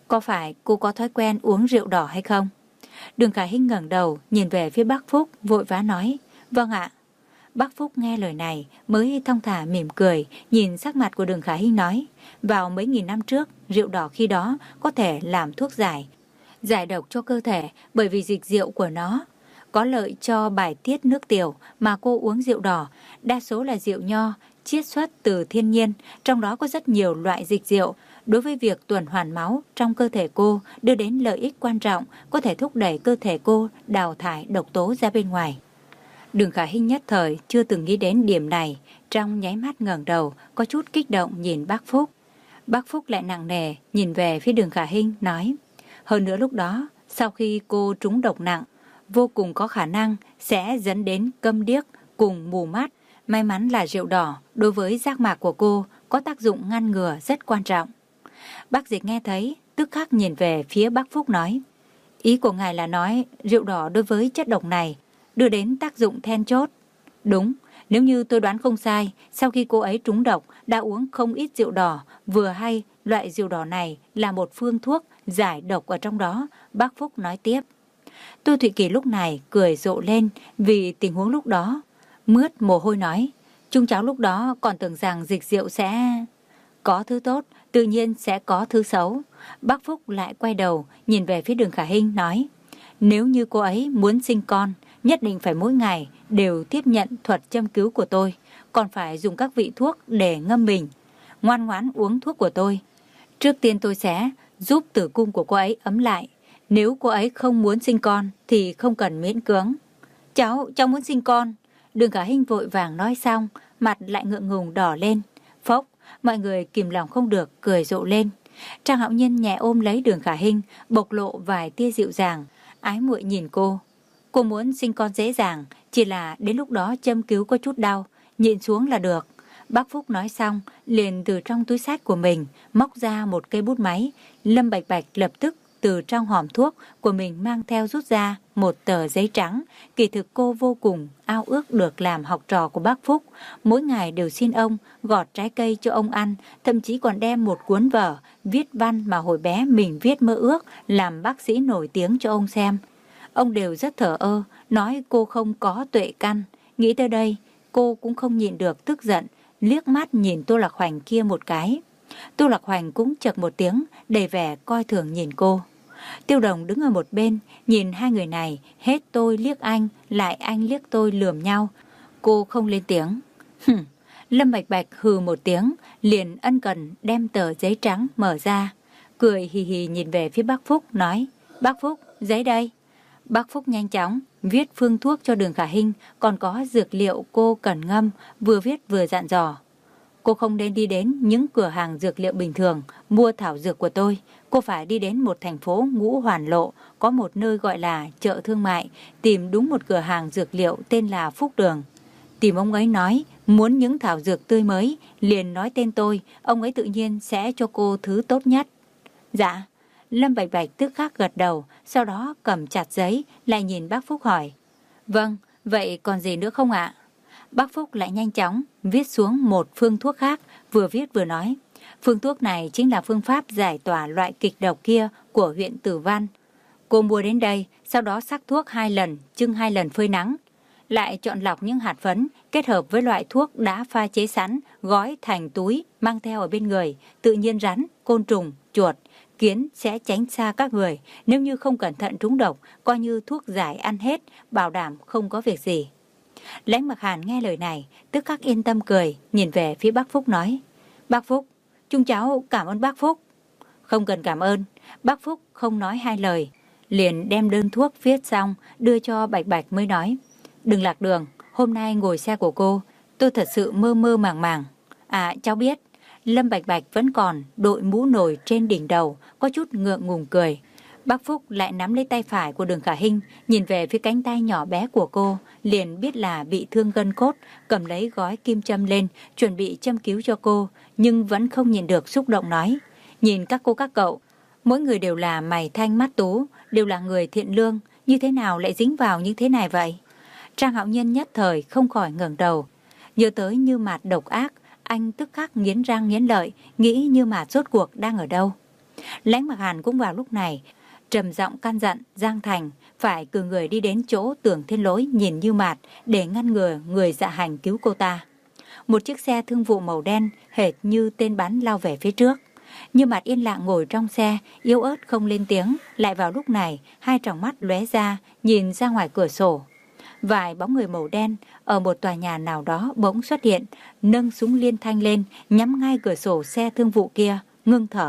S1: có phải cô có thói quen uống rượu đỏ hay không? Đường Khả Hinh ngẩng đầu nhìn về phía bác Phúc, vội vã nói, vâng ạ. Bác Phúc nghe lời này mới thong thả mỉm cười, nhìn sắc mặt của Đường Khả Hinh nói, vào mấy nghìn năm trước, rượu đỏ khi đó có thể làm thuốc giải, giải độc cho cơ thể, bởi vì dịch rượu của nó có lợi cho bài tiết nước tiểu. Mà cô uống rượu đỏ đa số là rượu nho chiết xuất từ thiên nhiên, trong đó có rất nhiều loại dịch rượu, đối với việc tuần hoàn máu trong cơ thể cô đưa đến lợi ích quan trọng, có thể thúc đẩy cơ thể cô đào thải độc tố ra bên ngoài. Đường Khả Hinh nhất thời chưa từng nghĩ đến điểm này, trong nháy mắt ngẩng đầu có chút kích động nhìn bác Phúc. Bác Phúc lại nặng nề nhìn về phía Đường Khả Hinh nói, hơn nữa lúc đó sau khi cô trúng độc nặng, vô cùng có khả năng sẽ dẫn đến câm điếc cùng mù mắt. May mắn là rượu đỏ đối với giác mạc của cô có tác dụng ngăn ngừa rất quan trọng. Bác Dịch nghe thấy tức khắc nhìn về phía bác Phúc nói, ý của ngài là nói rượu đỏ đối với chất độc này đưa đến tác dụng then chốt. Đúng, nếu như tôi đoán không sai, sau khi cô ấy trúng độc đã uống không ít rượu đỏ, vừa hay loại rượu đỏ này là một phương thuốc giải độc ở trong đó. Bác Phúc nói tiếp. Tô Thụy Kỳ lúc này cười rộ lên vì tình huống lúc đó, mướt mồ hôi nói, chúng cháu lúc đó còn tưởng rằng dịch rượu sẽ có thứ tốt, tự nhiên sẽ có thứ xấu. Bác Phúc lại quay đầu nhìn về phía Đường Khả Hinh nói, nếu như cô ấy muốn sinh con, nhất định phải mỗi ngày đều tiếp nhận thuật châm cứu của tôi, còn phải dùng các vị thuốc để ngâm mình, ngoan ngoãn uống thuốc của tôi. Trước tiên tôi sẽ giúp tử cung của cô ấy ấm lại. Nếu cô ấy không muốn sinh con thì không cần miễn cưỡng. Cháu, cháu muốn sinh con. Đường Khả Hinh vội vàng nói xong, mặt lại ngượng ngùng đỏ lên. Phốc, mọi người kìm lòng không được cười rộ lên. Trang Hạo Nhiên nhẹ ôm lấy Đường Khả Hinh, bộc lộ vài tia dịu dàng, ái muội nhìn cô. Cô muốn sinh con dễ dàng, chỉ là đến lúc đó châm cứu có chút đau, nhịn xuống là được. Bác Phúc nói xong, liền từ trong túi xách của mình móc ra một cây bút máy. Lâm Bạch Bạch lập tức từ trong hòm thuốc của mình mang theo rút ra một tờ giấy trắng. Kỳ thực cô vô cùng ao ước được làm học trò của bác Phúc, mỗi ngày đều xin ông gọt trái cây cho ông ăn, thậm chí còn đem một cuốn vở viết văn mà hồi bé mình viết mơ ước làm bác sĩ nổi tiếng cho ông xem. Ông đều rất thờ ơ, nói cô không có tuệ căn. Nghĩ tới đây, cô cũng không nhịn được tức giận, liếc mắt nhìn Tô Lạc Hoành kia một cái. Tô Lạc Hoành cũng chật một tiếng, đầy vẻ coi thường nhìn cô. Tiêu Đồng đứng ở một bên, nhìn hai người này, hết tôi liếc anh, lại anh liếc tôi lườm nhau. Cô không lên tiếng. Hừm. Lâm Bạch Bạch hừ một tiếng, liền ân cần đem tờ giấy trắng mở ra, cười hì hì nhìn về phía bác Phúc, nói, bác Phúc, giấy đây. Bác Phúc nhanh chóng viết phương thuốc cho Đường Khả Hinh, còn có dược liệu cô cần ngâm, vừa viết vừa dặn dò. Cô không nên đi đến những cửa hàng dược liệu bình thường mua thảo dược của tôi. Cô phải đi đến một thành phố Ngũ Hoàn Lộ, có một nơi gọi là chợ thương mại, tìm đúng một cửa hàng dược liệu tên là Phúc Đường. Tìm ông ấy nói muốn những thảo dược tươi mới, liền nói tên tôi, ông ấy tự nhiên sẽ cho cô thứ tốt nhất. Dạ. Lâm Bạch Bạch tức khắc gật đầu, sau đó cầm chặt giấy, lại nhìn bác Phúc hỏi. Vâng, vậy còn gì nữa không ạ? Bác Phúc lại nhanh chóng viết xuống một phương thuốc khác, vừa viết vừa nói. Phương thuốc này chính là phương pháp giải tỏa loại kịch độc kia của huyện Tử Văn. Cô mua đến đây, sau đó sắc thuốc hai lần, chưng hai lần phơi nắng. Lại chọn lọc những hạt phấn, kết hợp với loại thuốc đã pha chế sẵn, gói thành túi, mang theo ở bên người. Tự nhiên rắn, côn trùng, chuột, kiến sẽ tránh xa các người. Nếu như không cẩn thận trúng độc, coi như thuốc giải ăn hết, bảo đảm không có việc gì. Lãnh Mặc Hàn nghe lời này, tức khắc yên tâm cười, nhìn về phía bác Phúc nói. Bác Phúc, chúng cháu cảm ơn bác Phúc. Không cần cảm ơn. Bác Phúc không nói hai lời, liền đem đơn thuốc viết xong, đưa cho Bạch Bạch mới nói. Đừng lạc đường, hôm nay ngồi xe của cô, tôi thật sự mơ mơ màng màng. À, cháu biết. Lâm Bạch Bạch vẫn còn đội mũ nổi trên đỉnh đầu, có chút ngượng ngùng cười. Bác Phúc lại nắm lấy tay phải của Đường Khả Hinh, nhìn về phía cánh tay nhỏ bé của cô, liền biết là bị thương gân cốt, cầm lấy gói kim châm lên, chuẩn bị châm cứu cho cô, nhưng vẫn không nhìn được xúc động nói. Nhìn các cô các cậu, mỗi người đều là mày thanh mắt tú, đều là người thiện lương, như thế nào lại dính vào như thế này vậy? Trang Hạo Nhiên nhất thời không khỏi ngẩng đầu, nhớ tới Như Mạt độc ác, anh tức khắc nghiến răng nghiến lợi, nghĩ Như Mạt rốt cuộc đang ở đâu. Lãnh Mặc Hàn cũng vào lúc này trầm giọng căn dặn Giang Thành phải cử người đi đến chỗ Tưởng Thiên Lỗi nhìn Như Mạt để ngăn ngừa người dạ hành cứu cô ta. Một chiếc xe thương vụ màu đen hệt như tên bắn lao về phía trước. Như Mạt yên lặng ngồi trong xe, yếu ớt không lên tiếng. Lại vào lúc này, hai tròng mắt lóe ra, nhìn ra ngoài cửa sổ. Vài bóng người màu đen ở một tòa nhà nào đó bỗng xuất hiện, nâng súng liên thanh lên, nhắm ngay cửa sổ xe thương vụ kia, ngưng thở.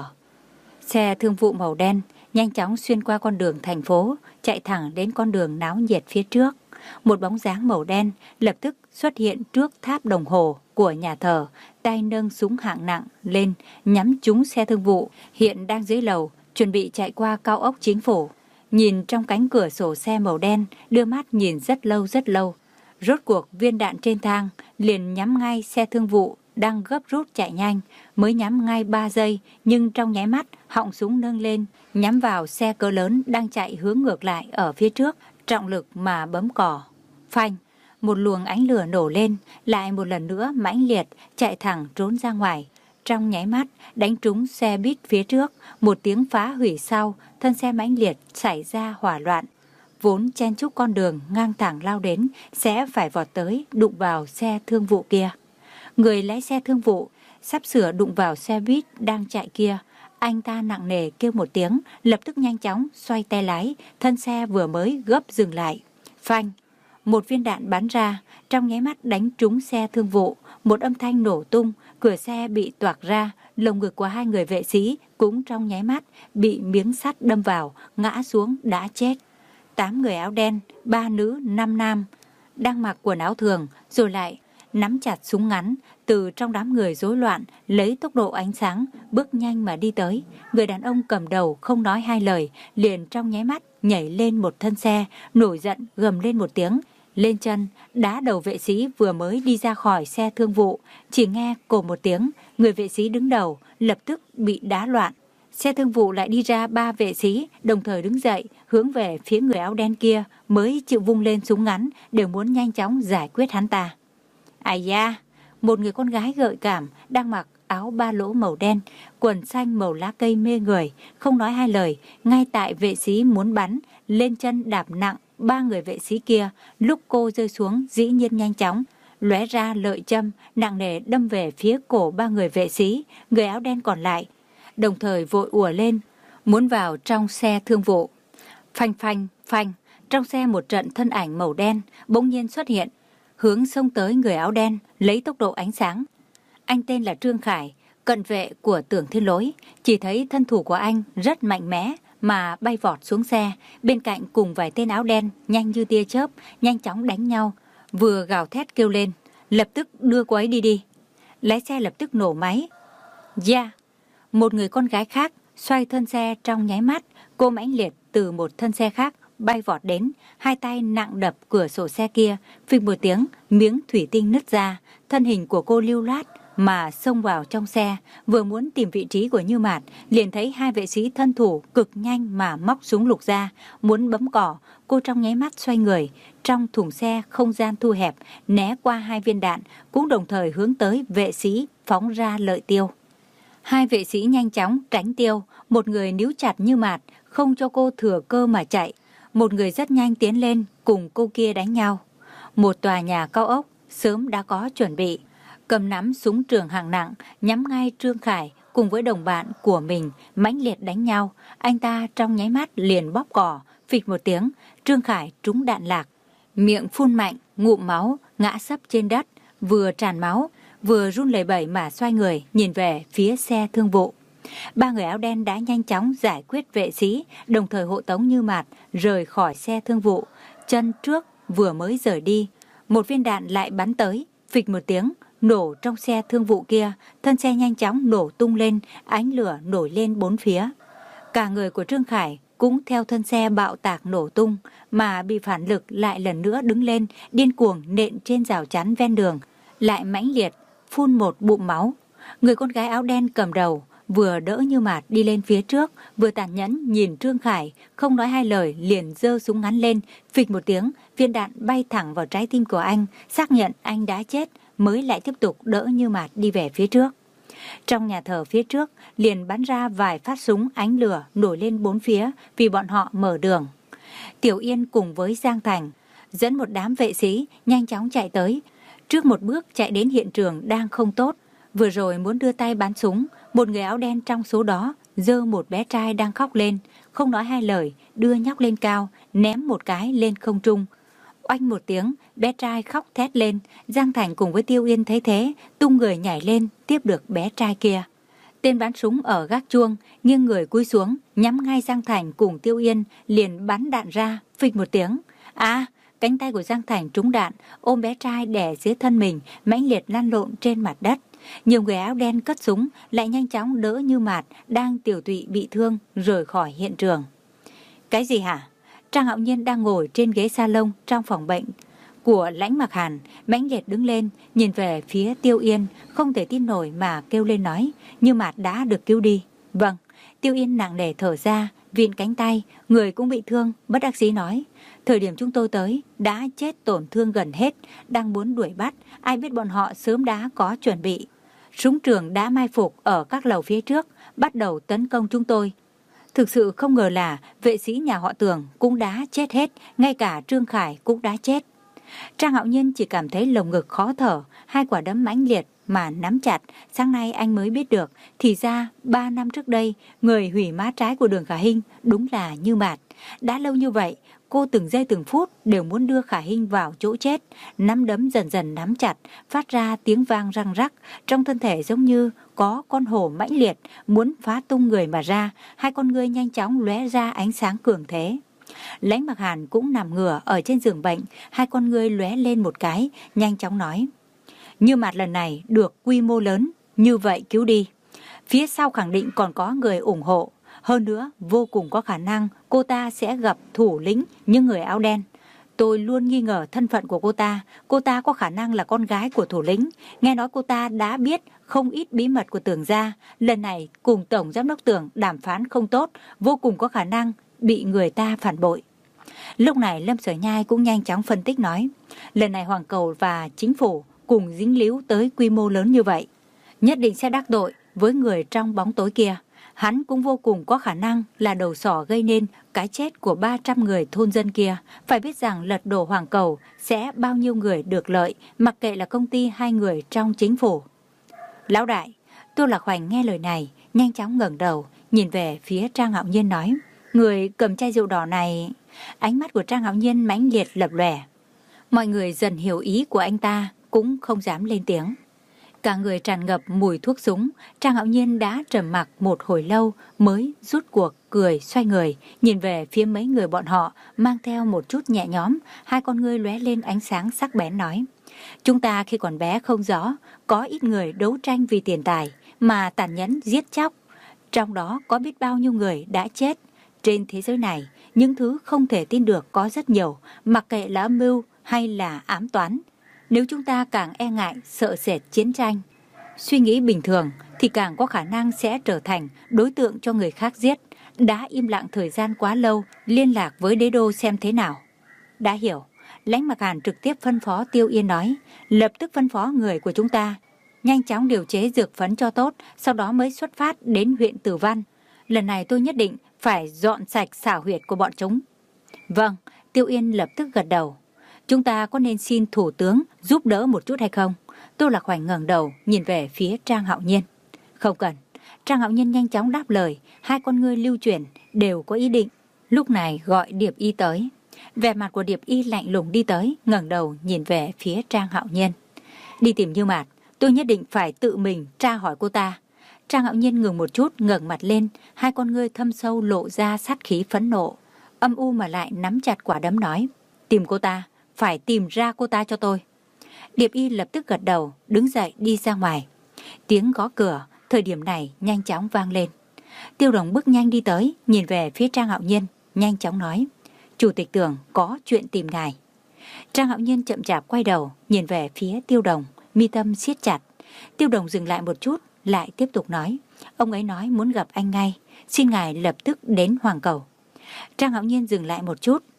S1: Xe thương vụ màu đen nhanh chóng xuyên qua con đường thành phố, chạy thẳng đến con đường náo nhiệt phía trước. Một bóng dáng màu đen lập tức xuất hiện trước tháp đồng hồ của nhà thờ, tay nâng súng hạng nặng lên, nhắm trúng xe thương vụ hiện đang dưới lầu, chuẩn bị chạy qua cao ốc chính phủ. Nhìn trong cánh cửa sổ xe màu đen, đưa mắt nhìn rất lâu rất lâu. Rốt cuộc viên đạn trên thang liền nhắm ngay xe thương vụ đang gấp rút chạy nhanh, mới nhắm ngay ba giây, nhưng trong nháy mắt họng súng nâng lên, nhắm vào xe cỡ lớn đang chạy hướng ngược lại ở phía trước, trọng lực mà bấm cò. Phanh, một luồng ánh lửa nổ lên, lại một lần nữa mãnh liệt chạy thẳng trốn ra ngoài. Trong nháy mắt đánh trúng xe buýt phía trước, một tiếng phá hủy sau, thân xe mãnh liệt xảy ra hỏa loạn. Vốn chen chúc con đường ngang thẳng lao đến, sẽ phải vọt tới đụng vào xe thương vụ kia. Người lái xe thương vụ sắp sửa đụng vào xe buýt đang chạy kia. Anh ta nặng nề kêu một tiếng, lập tức nhanh chóng xoay tay lái, thân xe vừa mới gấp dừng lại. Phanh, một viên đạn bắn ra, trong nháy mắt đánh trúng xe thương vụ, một âm thanh nổ tung, cửa xe bị toạc ra, lồng ngực của hai người vệ sĩ cũng trong nháy mắt bị miếng sắt đâm vào, ngã xuống đã chết. Tám người áo đen, ba nữ, năm nam, đang mặc quần áo thường, rồi lại nắm chặt súng ngắn, từ trong đám người rối loạn, lấy tốc độ ánh sáng, bước nhanh mà đi tới. Người đàn ông cầm đầu không nói hai lời, liền trong nháy mắt nhảy lên một thân xe, nổi giận gầm lên một tiếng, lên chân, đá đầu vệ sĩ vừa mới đi ra khỏi xe thương vụ. Chỉ nghe cộp một tiếng, người vệ sĩ đứng đầu lập tức bị đá loạn. Xe thương vụ lại đi ra ba vệ sĩ, đồng thời đứng dậy, hướng về phía người áo đen kia, mới chịu vung lên súng ngắn, đều muốn nhanh chóng giải quyết hắn ta. Ai da, một người con gái gợi cảm, đang mặc áo ba lỗ màu đen, quần xanh màu lá cây mê người, không nói hai lời, ngay tại vệ sĩ muốn bắn, lên chân đạp nặng ba người vệ sĩ kia, lúc cô rơi xuống dĩ nhiên nhanh chóng, lóe ra lợi châm, nặng nề đâm về phía cổ ba người vệ sĩ, người áo đen còn lại, đồng thời vội ùa lên, muốn vào trong xe thương vụ. Phanh phanh, phanh, trong xe một trận thân ảnh màu đen bỗng nhiên xuất hiện, hướng xông tới người áo đen, lấy tốc độ ánh sáng. Anh tên là Trương Khải, cận vệ của Tưởng Thiên Lỗi, chỉ thấy thân thủ của anh rất mạnh mẽ mà bay vọt xuống xe, bên cạnh cùng vài tên áo đen nhanh như tia chớp, nhanh chóng đánh nhau, vừa gào thét kêu lên, lập tức đưa cô ấy đi đi. Lái xe lập tức nổ máy. Yeah, một người con gái khác xoay thân xe trong nháy mắt, cô mãnh liệt từ một thân xe khác bay vọt đến, hai tay nặng đập cửa sổ xe kia, phịch một tiếng, miếng thủy tinh nứt ra, thân hình của cô lưu loát mà xông vào trong xe, vừa muốn tìm vị trí của Như Mạt, liền thấy hai vệ sĩ thân thủ cực nhanh mà móc súng lục ra, muốn bấm cỏ. Cô trong nháy mắt xoay người, trong thùng xe không gian thu hẹp, né qua hai viên đạn, cũng đồng thời hướng tới vệ sĩ phóng ra lợi tiêu. Hai vệ sĩ nhanh chóng tránh tiêu, một người níu chặt Như Mạt, không cho cô thừa cơ mà chạy. Một người rất nhanh tiến lên cùng cô kia đánh nhau. Một tòa nhà cao ốc sớm đã có chuẩn bị, cầm nắm súng trường hạng nặng nhắm ngay Trương Khải cùng với đồng bạn của mình mãnh liệt đánh nhau. Anh ta trong nháy mắt liền bóp cò, phịch một tiếng, Trương Khải trúng đạn lạc, miệng phun mạnh, ngụm máu, ngã sấp trên đất, vừa tràn máu, vừa run lẩy bẩy mà xoay người nhìn về phía xe thương vụ. Ba người áo đen đã nhanh chóng giải quyết vệ sĩ, đồng thời hộ tống Như Mạt rời khỏi xe thương vụ. Chân trước vừa mới rời đi, một viên đạn lại bắn tới, phịch một tiếng, nổ trong xe thương vụ kia, thân xe nhanh chóng nổ tung lên, ánh lửa nổi lên bốn phía. Cả người của Trương Khải cũng theo thân xe bạo tạc nổ tung, mà bị phản lực lại lần nữa đứng lên, điên cuồng nện trên rào chắn ven đường, lại mãnh liệt phun một bụng máu. Người con gái áo đen cầm đầu vừa đỡ Như Mạt đi lên phía trước, vừa tàn nhẫn nhìn Trương Khải, không nói hai lời liền giơ súng ngắn lên, phịch một tiếng, viên đạn bay thẳng vào trái tim của anh, xác nhận anh đã chết, mới lại tiếp tục đỡ Như Mạt đi về phía trước. Trong nhà thờ phía trước liền bắn ra vài phát súng, ánh lửa nổi lên bốn phía vì bọn họ mở đường. Tiểu Yên cùng với Giang Thành dẫn một đám vệ sĩ nhanh chóng chạy tới, trước một bước chạy đến hiện trường đang không tốt. Vừa rồi muốn đưa tay bắn súng, một người áo đen trong số đó giơ một bé trai đang khóc lên, không nói hai lời, đưa nhóc lên cao, ném một cái lên không trung. Oanh một tiếng, bé trai khóc thét lên. Giang Thành cùng với Tiêu Yên thấy thế, tung người nhảy lên, tiếp được bé trai kia. Tên bắn súng ở gác chuông, nghiêng người cúi xuống, nhắm ngay Giang Thành cùng Tiêu Yên, liền bắn đạn ra, phịch một tiếng. À, cánh tay của Giang Thành trúng đạn, ôm bé trai đè dưới thân mình, mãnh liệt lăn lộn trên mặt đất. Nhiều người áo đen cất súng, lại nhanh chóng đỡ Như Mạt đang tiểu tụy bị thương rời khỏi hiện trường. Cái gì hả? Trang Hạo Nhiên đang ngồi trên ghế salon trong phòng bệnh của Lãnh Mặc Hàn, mãnh liệt đứng lên, nhìn về phía Tiêu Yên, không thể tin nổi mà kêu lên nói, Như Mạt đã được cứu đi. Vâng. Tiêu Yên nặng nề thở ra, vịn cánh tay, người cũng bị thương, bất đắc dĩ nói, thời điểm chúng tôi tới đã chết tổn thương gần hết, đang muốn đuổi bắt, ai biết bọn họ sớm đã có chuẩn bị. Súng trường đã mai phục ở các lầu phía trước, bắt đầu tấn công chúng tôi. Thực sự không ngờ là vệ sĩ nhà họ Tường cũng đã chết hết, ngay cả Trương Khải cũng đã chết. Trang Hạo Nhiên chỉ cảm thấy lồng ngực khó thở, hai quả đấm mãnh liệt mà nắm chặt. Sáng nay anh mới biết được, thì ra ba năm trước đây, người hủy má trái của Đường Khả Hinh đúng là Như Mạt. Đã lâu như vậy, cô từng giây từng phút đều muốn đưa Khả Hinh vào chỗ chết. Nắm đấm dần dần nắm chặt, phát ra tiếng vang răng rắc, trong thân thể giống như có con hổ mãnh liệt muốn phá tung người mà ra, hai con ngươi nhanh chóng lóe ra ánh sáng cường thế. Lãnh Mặc Hàn cũng nằm ngửa ở trên giường bệnh, hai con ngươi lóe lên một cái, nhanh chóng nói, Như Mạt lần này được quy mô lớn như vậy cứu đi, phía sau khẳng định còn có người ủng hộ, hơn nữa vô cùng có khả năng cô ta sẽ gặp thủ lĩnh những người áo đen. Tôi luôn nghi ngờ thân phận của cô ta, cô ta có khả năng là con gái của thủ lĩnh, nghe nói cô ta đã biết không ít bí mật của Tưởng gia, lần này cùng Tổng Giám đốc Tưởng đàm phán không tốt, vô cùng có khả năng bị người ta phản bội. Lúc này Lâm Sở Nhai cũng nhanh chóng phân tích nói, lần này Hoàng Cầu và chính phủ cùng dính líu tới quy mô lớn như vậy, nhất định sẽ đắc tội với người trong bóng tối kia. Hắn cũng vô cùng có khả năng là đầu sỏ gây nên cái chết của ba trăm người thôn dân kia. Phải biết rằng lật đổ Hoàng Cầu sẽ bao nhiêu người được lợi, mặc kệ là công ty hay người trong chính phủ. Lão đại, Tô Lạc Hoành nghe lời này, nhanh chóng ngẩng đầu, nhìn về phía Trang Hạo Nhiên nói, người cầm chai rượu đỏ này. Ánh mắt của Trang Hạo Nhiên mãnh liệt lập lòe. Mọi người dần hiểu ý của anh ta, cũng không dám lên tiếng. Cả người tràn ngập mùi thuốc súng, Trang Hạo Nhiên đã trầm mặc một hồi lâu mới rút cuộc cười xoay người, nhìn về phía mấy người bọn họ, mang theo một chút nhẹ nhõm, hai con ngươi lóe lên ánh sáng sắc bén nói, chúng ta khi còn bé không rõ, có ít người đấu tranh vì tiền tài mà tàn nhẫn giết chóc, trong đó có biết bao nhiêu người đã chết. Trên thế giới này, những thứ không thể tin được có rất nhiều, mặc kệ là âm mưu hay là ám toán. Nếu chúng ta càng e ngại, sợ sệt chiến tranh, suy nghĩ bình thường thì càng có khả năng sẽ trở thành đối tượng cho người khác giết. Đã im lặng thời gian quá lâu, liên lạc với đế đô xem thế nào. Đã hiểu. Lãnh Mặc Hàn trực tiếp phân phó Tiêu Yên nói, lập tức phân phó người của chúng ta nhanh chóng điều chế dược phấn cho tốt, sau đó mới xuất phát đến huyện Tử Văn. Lần này tôi nhất định phải dọn sạch xảo huyệt của bọn chúng. Vâng. Tiêu Yên lập tức gật đầu. Chúng ta có nên xin thủ tướng giúp đỡ một chút hay không? Tô Lạc Hoành ngẩng đầu nhìn về phía Trang Hạo Nhiên. Không cần. Trang Hạo Nhiên nhanh chóng đáp lời, hai con ngươi lưu chuyển đều có ý định. Lúc này gọi Điệp Y tới. Vẻ mặt của Điệp Y lạnh lùng đi tới, ngẩng đầu nhìn về phía Trang Hạo Nhiên. Đi tìm Như Mạt, tôi nhất định phải tự mình tra hỏi cô ta. Trang Hạo Nhiên ngừng một chút, ngẩng mặt lên, hai con ngươi thâm sâu lộ ra sát khí phẫn nộ, âm u mà lại nắm chặt quả đấm nói, tìm cô ta, phải tìm ra cô ta cho tôi. Điệp Y lập tức gật đầu, đứng dậy đi ra ngoài. Tiếng gõ cửa thời điểm này nhanh chóng vang lên. Tiêu Đồng bước nhanh đi tới, nhìn về phía Trang Hạo Nhiên, nhanh chóng nói, Chủ tịch Tưởng có chuyện tìm ngài. Trang Hạo Nhiên chậm chạp quay đầu, nhìn về phía Tiêu Đồng, mi tâm siết chặt. Tiêu Đồng dừng lại một chút, lại tiếp tục nói, ông ấy nói muốn gặp anh ngay, xin ngài lập tức đến Hoàng Cầu. Trang Hạo Nhiên dừng lại một chút,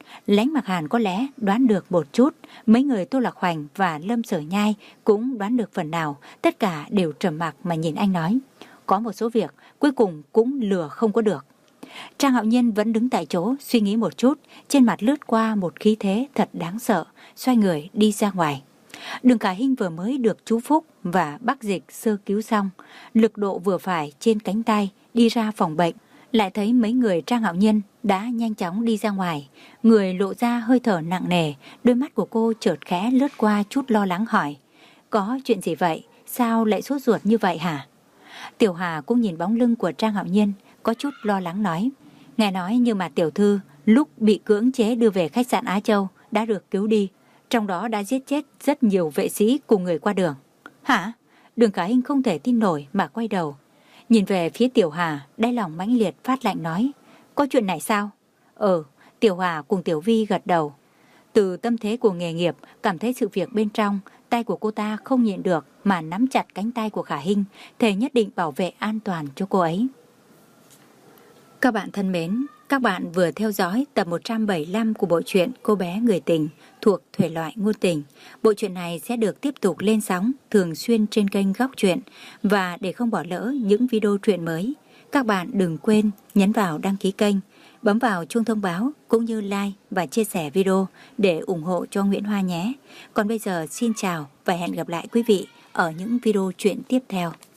S1: Lãnh Mặc Hàn có lẽ đoán được một chút, mấy người Tô Lạc Hoành và Lâm Sở Nhai cũng đoán được phần nào, tất cả đều trầm mặc mà nhìn anh nói. Có một số việc cuối cùng cũng lừa không có được. Trang Hạo Nhiên vẫn đứng tại chỗ suy nghĩ một chút, trên mặt lướt qua một khí thế thật đáng sợ, xoay người đi ra ngoài. Đường Cả Hinh vừa mới được chú Phúc và bác Dịch sơ cứu xong, lực độ vừa phải trên cánh tay đi ra phòng bệnh, lại thấy mấy người Trang Hạo Nhiên đã nhanh chóng đi ra ngoài. Người lộ ra hơi thở nặng nề, đôi mắt của cô chợt khẽ lướt qua chút lo lắng hỏi: có chuyện gì vậy? Sao lại sốt ruột như vậy hả? Tiểu Hà cũng nhìn bóng lưng của Trang Hạo Nhiên, có chút lo lắng nói: nghe nói như mà tiểu thư lúc bị cưỡng chế đưa về khách sạn Á Châu đã được cứu đi, trong đó đã giết chết rất nhiều vệ sĩ cùng người qua đường. Hả? Đường Cả Hinh không thể tin nổi mà quay đầu nhìn về phía Tiểu Hà, đáy lòng mãnh liệt phát lạnh nói: có chuyện này sao? Ừ. Tiểu Hà cùng Tiểu Vi gật đầu. Từ tâm thế của nghề nghiệp, cảm thấy sự việc bên trong, tay của cô ta không nhịn được mà nắm chặt cánh tay của Khả Hinh, thề nhất định bảo vệ an toàn cho cô ấy. Các bạn thân mến, các bạn vừa theo dõi tập một trăm bảy mươi lăm của bộ truyện Cô bé người tình thuộc thể loại ngôn tình. Bộ truyện này sẽ được tiếp tục lên sóng thường xuyên trên kênh Góc Truyện, và để không bỏ lỡ những video truyện mới, các bạn đừng quên nhấn vào đăng ký kênh, bấm vào chuông thông báo cũng như like và chia sẻ video để ủng hộ cho Nguyễn Hoa nhé. Còn bây giờ xin chào và hẹn gặp lại quý vị ở những video truyện tiếp theo.